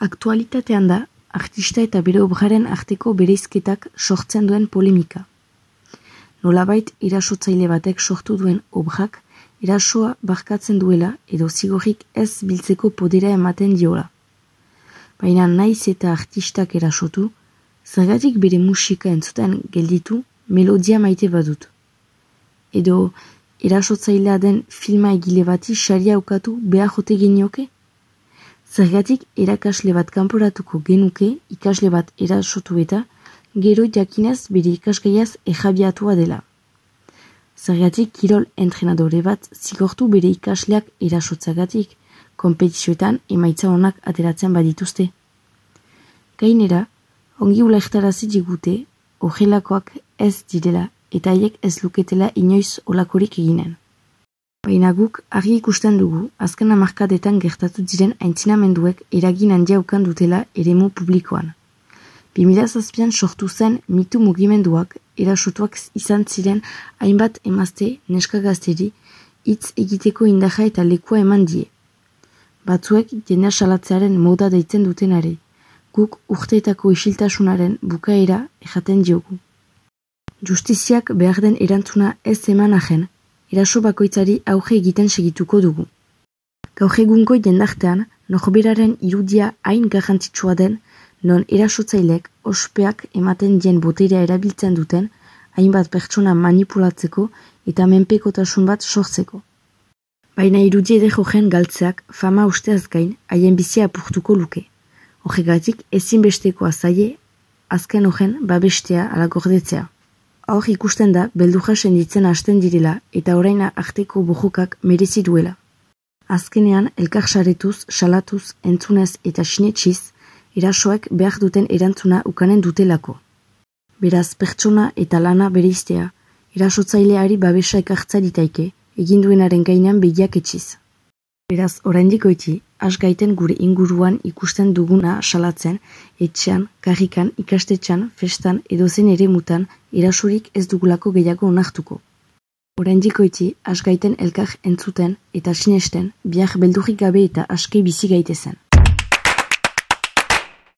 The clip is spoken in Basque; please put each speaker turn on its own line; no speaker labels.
Aktualitatean da, artista eta bere obraren arteko bereizketak sortzen duen polemika. Nolabait erasotzaile batek sortu duen obrak erasoa barkatzen duela edo zigorrik ez biltzeko podera ematen diola. Baina naiz eta artistak erasotu, zergatik bere musika entzuten gelditu melodia maite badut. Edo erasotzailea den filma egile bati saria ukatu behar jote genioke? Zergatik erakasle bat kanporatuko genuke ikasle bat erasotu eta gero jakinez bere ikasgaiaz errabiatua dela. Zergatik kirol entrenadore bat zigortu bere ikasleak erasotzagatik, konpetizioetan emaitza onak ateratzen badituzte. Gainera, ongi ulertarazi digute, horrelakoak ez direla eta haiek ez luketela inoiz olakorik eginen. Baina guk argi ikusten dugu, azken hamarkadetan gertatu diren aintzinamenduek eragin handia ukan dutela eremu publikoan. 2007an sortu zen mitu mugimenduak erasotuak izan ziren hainbat emazte neska gazteri hitz egiteko indarra eta lekua eman die. Batzuek jendea salatzearen moda deitzen dutenari, guk urteetako isiltasunaren bukaera erraten diogu. Justiziak behar den erantzuna ez eman ahen, eraso bakoitzari auge egiten segituko dugu. Gaur egungo jendartean, norberaren irudia hain garrantzitsua den, non erasotzailek ospeak ematen dien boterea erabiltzen duten, hainbat pertsona manipulatzeko eta menpekotasun bat sortzeko. Baina irudie joen galtzeak fama usteaz gain haien bizia apurtuko luke. Horregatik ezinbestekoa zaie, azken horren babestea ala gordetzea. Hor ikusten da beldurra senditzen hasten direla eta oraina arteko bojokak merezi duela. Azkenean elkar saretuz, salatuz, entzunez eta sinetsiz, erasoek behar duten erantzuna ukanen dutelako. Beraz pertsona eta lana bereiztea, erasotzaileari babesa ekartza ditaike, egin duenaren gainean begiak etxiz. Beraz, oraindik goiti, has gaiten gure inguruan ikusten duguna salatzen, etxean, karrikan, ikastetxan, festan edozein ere mutan, erasorik ez dugulako gehiago onartuko. Oraindik goiti, has gaiten elkar entzuten eta sinesten, bihar beldurrik gabe eta aske bizi gaitezen.